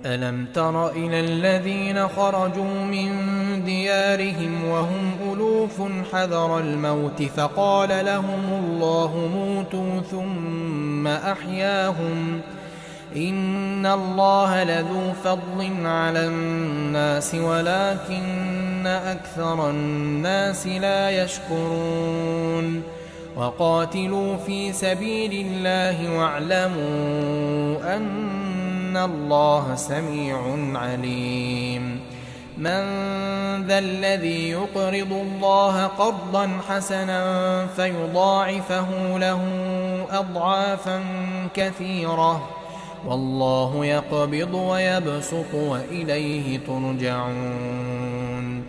ألم تر إلى الذين خرجوا من ديارهم وهم ألوف حذر الموت فقال لهم الله موتوا ثم أحياهم إن الله لذو فضل على الناس ولكن أكثر الناس لا يشكرون وقاتلوا في سبيل الله واعلموا أن الله سميع عليم من ذا الذي يقرض الله قرضا حسنا فيضاعفه له أضعافا كثيرة والله يقبض ويبسط وإليه ترجعون